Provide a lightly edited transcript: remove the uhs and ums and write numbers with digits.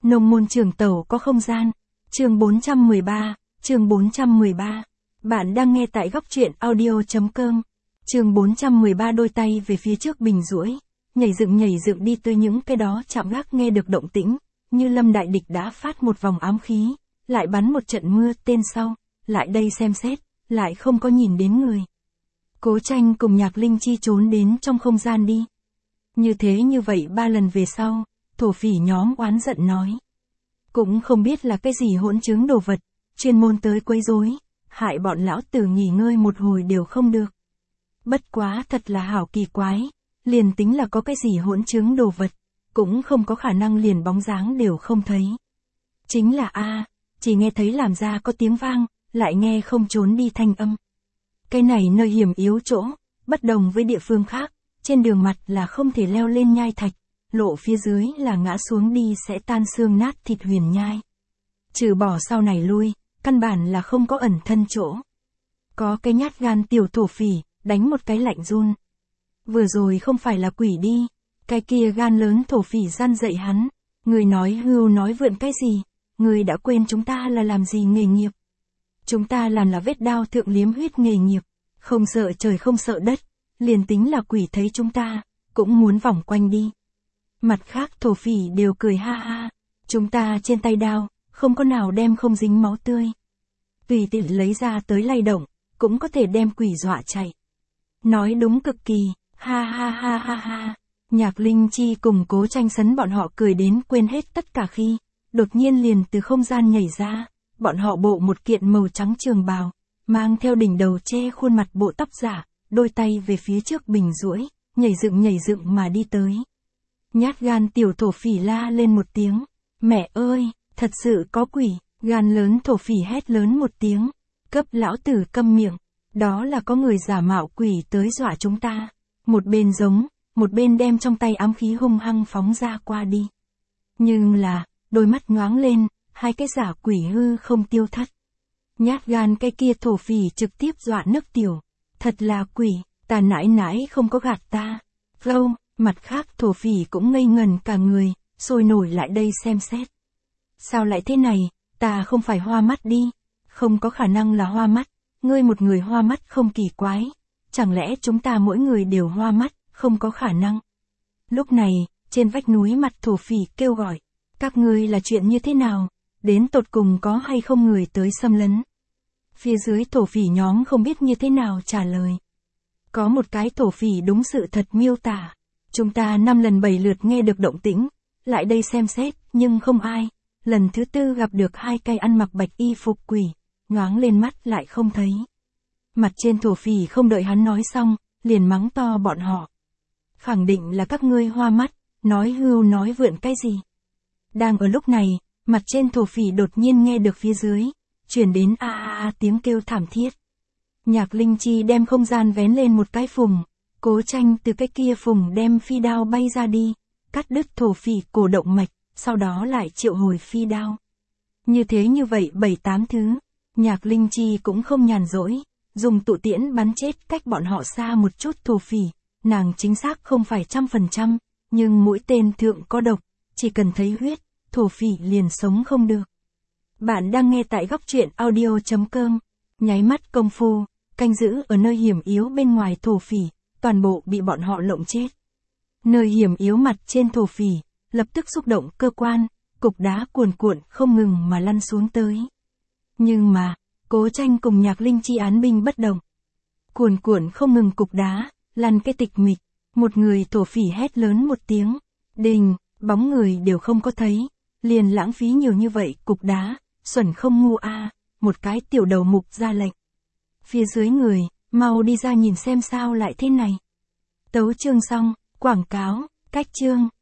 Nông môn trường tẩu có không gian. Chương 413, chương 413. Bạn đang nghe tại góc truyện audio.com. Chương 413 đôi tay về phía trước bình duỗi, nhảy dựng đi tới những cái đó chạm gác nghe được động tĩnh, như Lâm đại địch đã phát một vòng ám khí, lại bắn một trận mưa tên sau, lại đây xem xét, lại không có nhìn đến người. Cố Tranh cùng Nhạc Linh Chi trốn đến trong không gian đi. Như vậy 3 lần về sau, thổ phỉ nhóm oán giận nói. Cũng không biết là cái gì hỗn chứng đồ vật, chuyên môn tới quấy rối, hại bọn lão tử nghỉ ngơi một hồi đều không được. Bất quá thật là hảo kỳ quái, liền tính là có cái gì hỗn chứng đồ vật, cũng không có khả năng liền bóng dáng đều không thấy. Chính là chỉ nghe thấy làm ra có tiếng vang, lại nghe không trốn đi thanh âm. Cái này nơi hiểm yếu chỗ, bất đồng với địa phương khác, trên đường mặt là không thể leo lên nhai thạch, lộ phía dưới là ngã xuống đi sẽ tan xương nát thịt huyền nhai. Trừ bỏ sau này lui, căn bản là không có ẩn thân chỗ. Có cái nhát gan tiểu thổ phỉ, đánh một cái lạnh run. Vừa rồi không phải là quỷ đi, cái kia gan lớn thổ phỉ gian dậy hắn. Người nói hưu nói vượn cái gì, người đã quên chúng ta là làm gì nghề nghiệp. Chúng ta làm là vết đao thượng liếm huyết nghề nghiệp, không sợ trời không sợ đất, liền tính là quỷ thấy chúng ta, cũng muốn vòng quanh đi. Mặt khác thổ phỉ đều cười ha ha, chúng ta trên tay đao, không có nào đem không dính máu tươi. Tùy tiện lấy ra tới lay động, cũng có thể đem quỷ dọa chạy. Nói đúng cực kỳ, ha ha ha ha ha. Nhạc Linh Chi cùng Cố Tranh sấn bọn họ cười đến quên hết tất cả khi, đột nhiên liền từ không gian nhảy ra, bọn họ bộ một kiện màu trắng trường bào, mang theo đỉnh đầu che khuôn mặt bộ tóc giả, đôi tay về phía trước bình duỗi, nhảy dựng mà đi tới. Nhát gan tiểu thổ phỉ la lên một tiếng, mẹ ơi, thật sự có quỷ, gan lớn thổ phỉ hét lớn một tiếng, cấp lão tử câm miệng, đó là có người giả mạo quỷ tới dọa chúng ta, một bên giống, một bên đem trong tay ám khí hung hăng phóng ra qua đi. Nhưng là, đôi mắt nhoáng lên, hai cái giả quỷ hư không tiêu thất. Nhát gan cái kia thổ phỉ trực tiếp dọa nước tiểu, thật là quỷ, ta nãi không có gạt ta. Lâu, mặt khác thổ phỉ cũng ngây ngần cả người, sôi nổi lại đây xem xét. Sao lại thế này, ta không phải hoa mắt đi, không có khả năng là hoa mắt, ngươi một người hoa mắt không kỳ quái, chẳng lẽ chúng ta mỗi người đều hoa mắt, không có khả năng. Lúc này, trên vách núi mặt thổ phỉ kêu gọi, các ngươi là chuyện như thế nào, đến tột cùng có hay không người tới xâm lấn. Phía dưới thổ phỉ nhóm không biết như thế nào trả lời. Có một cái thổ phỉ đúng sự thật miêu tả, chúng ta 5 lần 7 lượt nghe được động tĩnh, lại đây xem xét, nhưng không ai. Lần thứ 4 gặp được 2 cây ăn mặc bạch y phục quỷ, nhoáng lên mắt lại không thấy. Mặt trên thổ phỉ không đợi hắn nói xong, liền mắng to bọn họ. Khẳng định là các ngươi hoa mắt, nói hưu nói vượn cái gì. Đang ở lúc này, mặt trên thổ phỉ đột nhiên nghe được phía dưới, truyền đến tiếng kêu thảm thiết. Nhạc Linh Chi đem không gian vén lên một cái phùng, Cố Tranh từ cái kia phùng đem phi đao bay ra đi, cắt đứt thổ phỉ cổ động mạch, sau đó lại triệu hồi phi đao. Như vậy 7-8 thứ, Nhạc Linh Chi cũng không nhàn rỗi, dùng tụ tiễn bắn chết cách bọn họ xa một chút thổ phỉ, nàng chính xác không phải 100%, nhưng mũi tên thượng có độc, chỉ cần thấy huyết, thổ phỉ liền sống không được. Bạn đang nghe tại góc truyện audio.com, nháy mắt công phu, canh giữ ở nơi hiểm yếu bên ngoài thổ phỉ, toàn bộ bị bọn họ lộng chết. Nơi hiểm yếu mặt trên thổ phỉ, lập tức xúc động cơ quan, cục đá cuồn cuộn không ngừng mà lăn xuống tới. Nhưng mà, Cố Tranh cùng Nhạc Linh Chi án binh bất động. Cuồn cuộn không ngừng cục đá, lăn cái tịch mịch, một người thổ phỉ hét lớn một tiếng, đình, bóng người đều không có thấy, liền lãng phí nhiều như vậy cục đá, xuẩn không ngu một cái tiểu đầu mục ra lệnh. Phía dưới người, mau đi ra nhìn xem sao lại thế này. Tấu chương xong, quảng cáo, cách chương.